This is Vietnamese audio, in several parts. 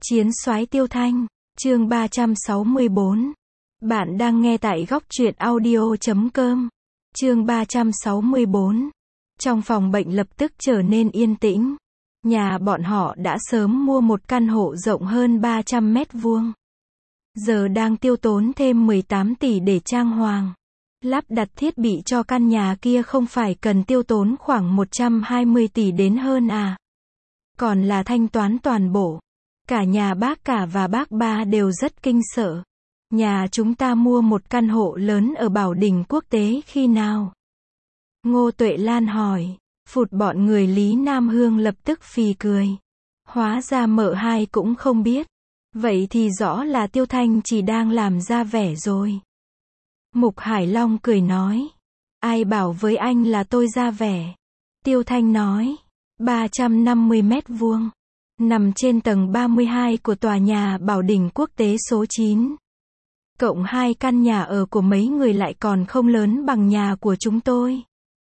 Chiến soái Tiêu Thanh, chương 364. Bạn đang nghe tại góc truyện audio.com. Chương 364. Trong phòng bệnh lập tức trở nên yên tĩnh. Nhà bọn họ đã sớm mua một căn hộ rộng hơn 300 mét vuông. Giờ đang tiêu tốn thêm 18 tỷ để trang hoàng. Lắp đặt thiết bị cho căn nhà kia không phải cần tiêu tốn khoảng 120 tỷ đến hơn à. Còn là thanh toán toàn bộ. Cả nhà bác cả và bác ba đều rất kinh sợ. Nhà chúng ta mua một căn hộ lớn ở Bảo Đình Quốc tế khi nào? Ngô Tuệ Lan hỏi. Phụt, bọn người Lý Nam Hương lập tức phì cười. Hóa ra mợ hai cũng không biết. Vậy thì rõ là Tiêu Thanh chỉ đang làm ra vẻ rồi. Mục Hải Long cười nói. Ai bảo với anh là tôi ra vẻ? Tiêu Thanh nói. 350 mét vuông. Nằm trên tầng 32 của tòa nhà Bảo Đình Quốc tế số 9. Cộng 2 căn nhà ở của mấy người lại còn không lớn bằng nhà của chúng tôi.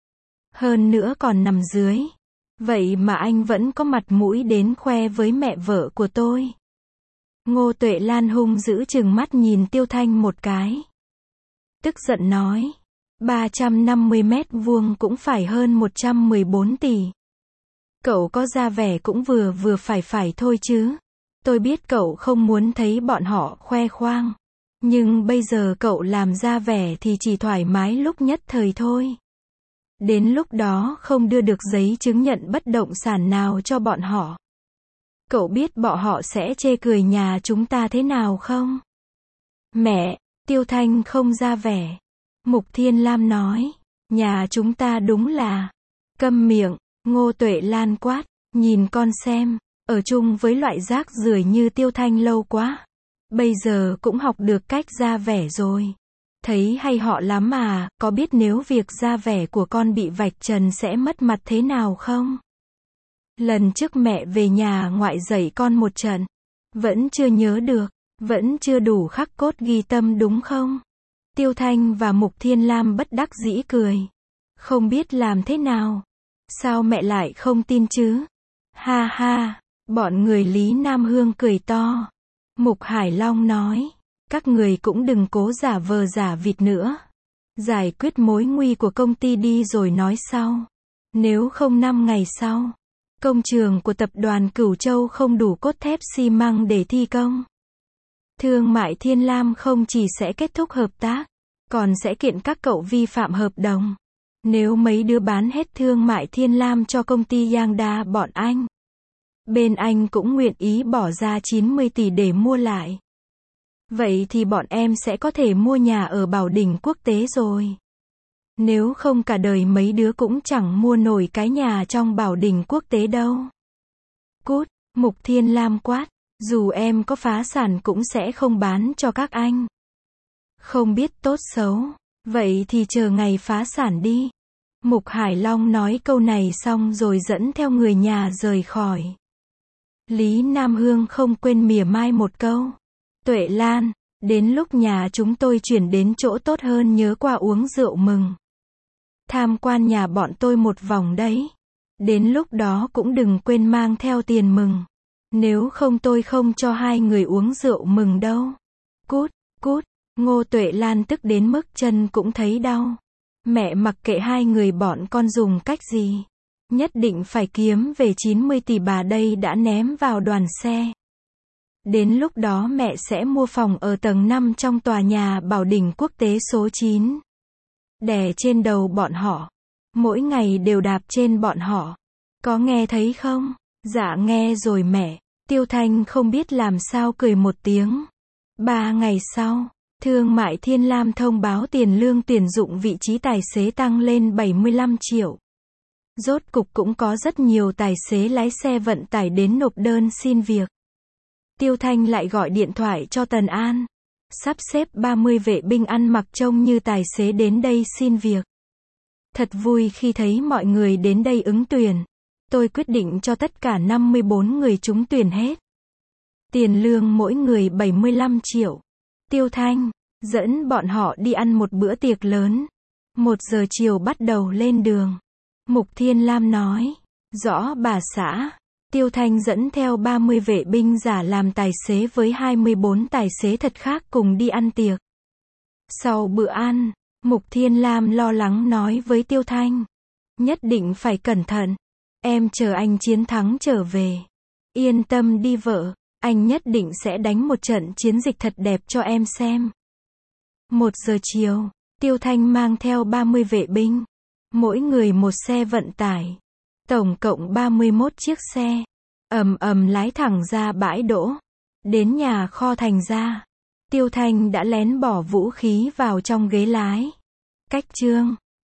Hơn nữa còn nằm dưới. Vậy mà anh vẫn có mặt mũi đến khoe với mẹ vợ của tôi. Ngô Tuệ Lan hung dữ trừng mắt nhìn Tiêu Thanh một cái. Tức giận nói. 350 mét vuông cũng phải hơn 114 tỷ. Cậu có ra vẻ cũng vừa phải thôi chứ. Tôi biết cậu không muốn thấy bọn họ khoe khoang. Nhưng bây giờ cậu làm ra vẻ thì chỉ thoải mái lúc nhất thời thôi. Đến lúc đó không đưa được giấy chứng nhận bất động sản nào cho bọn họ. Cậu biết bọn họ sẽ chê cười nhà chúng ta thế nào không? Mẹ, Tiêu Thanh không ra vẻ. Mục Thiên Lam nói. Nhà chúng ta đúng là. Câm miệng. Ngô Tuệ Lan quát. Nhìn con xem. Ở chung với loại rác rưởi như Tiêu Thanh lâu quá. Bây giờ cũng học được cách ra vẻ rồi. Thấy hay họ lắm à, có biết nếu việc ra vẻ của con bị vạch trần sẽ mất mặt thế nào không? Lần trước mẹ về nhà ngoại dạy con một trận. Vẫn chưa nhớ được, vẫn chưa đủ khắc cốt ghi tâm đúng không? Tiêu Thanh và Mục Thiên Lam bất đắc dĩ cười. Không biết làm thế nào. Sao mẹ lại không tin chứ? Ha ha, bọn người Lý Nam Hương cười to. Mục Hải Long nói. Các người cũng đừng cố giả vờ giả vịt nữa. Giải quyết mối nguy của công ty đi rồi nói sau. Nếu không 5 ngày sau, công trường của tập đoàn Cửu Châu không đủ cốt thép xi măng để thi công. Thương mại Thiên Lam không chỉ sẽ kết thúc hợp tác, còn sẽ kiện các cậu vi phạm hợp đồng. Nếu mấy đứa bán hết thương mại Thiên Lam cho công ty Yangda bọn anh, bên anh cũng nguyện ý bỏ ra 90 tỷ để mua lại. Vậy thì bọn em sẽ có thể mua nhà ở Bảo Đình Quốc tế rồi. Nếu không cả đời mấy đứa cũng chẳng mua nổi cái nhà trong Bảo Đình Quốc tế đâu. Cút, Mục Thiên Lam quát. Dù em có phá sản cũng sẽ không bán cho các anh. Không biết tốt xấu. Vậy thì chờ ngày phá sản đi. Mục Hải Long nói câu này xong rồi dẫn theo người nhà rời khỏi. Lý Nam Hương không quên mỉa mai một câu. Tuệ Lan, đến lúc nhà chúng tôi chuyển đến chỗ tốt hơn nhớ qua uống rượu mừng. Tham quan nhà bọn tôi một vòng đấy. Đến lúc đó cũng đừng quên mang theo tiền mừng. Nếu không tôi không cho hai người uống rượu mừng đâu. Cút, cút. Ngô Tuệ Lan tức đến mức chân cũng thấy đau. Mẹ mặc kệ hai người bọn con dùng cách gì. Nhất định phải kiếm về 90 tỷ bà đây đã ném vào đoàn xe. Đến lúc đó mẹ sẽ mua phòng ở tầng 5 trong tòa nhà Bảo Đình Quốc tế số 9. Đè trên đầu bọn họ. Mỗi ngày đều đạp trên bọn họ. Có nghe thấy không? Dạ nghe rồi mẹ. Tiêu Thanh không biết làm sao cười một tiếng. 3 ngày sau, Thương mại Thiên Lam thông báo tiền lương tuyển dụng vị trí tài xế tăng lên 75 triệu. Rốt cục cũng có rất nhiều tài xế lái xe vận tải đến nộp đơn xin việc. Tiêu Thanh lại gọi điện thoại cho Tần An. Sắp xếp 30 vệ binh ăn mặc trông như tài xế đến đây xin việc. Thật vui khi thấy mọi người đến đây ứng tuyển. Tôi quyết định cho tất cả 54 người trúng tuyển hết. Tiền lương mỗi người 75 triệu. Tiêu Thanh dẫn bọn họ đi ăn một bữa tiệc lớn. 1 giờ chiều bắt đầu lên đường. Mục Thiên Lam nói. Rõ bà xã. Tiêu Thanh dẫn theo 30 vệ binh giả làm tài xế với 24 tài xế thật khác cùng đi ăn tiệc. Sau bữa ăn, Mục Thiên Lam lo lắng nói với Tiêu Thanh. Nhất định phải cẩn thận. Em chờ anh chiến thắng trở về. Yên tâm đi vợ, anh nhất định sẽ đánh một trận chiến dịch thật đẹp cho em xem. 1 giờ chiều, Tiêu Thanh mang theo 30 vệ binh. Mỗi người một xe vận tải. Tổng cộng 31 chiếc xe. Ầm ầm lái thẳng ra bãi đỗ. Đến nhà kho Thành Gia. Tiêu Thanh đã lén bỏ vũ khí vào trong ghế lái. Cách Trương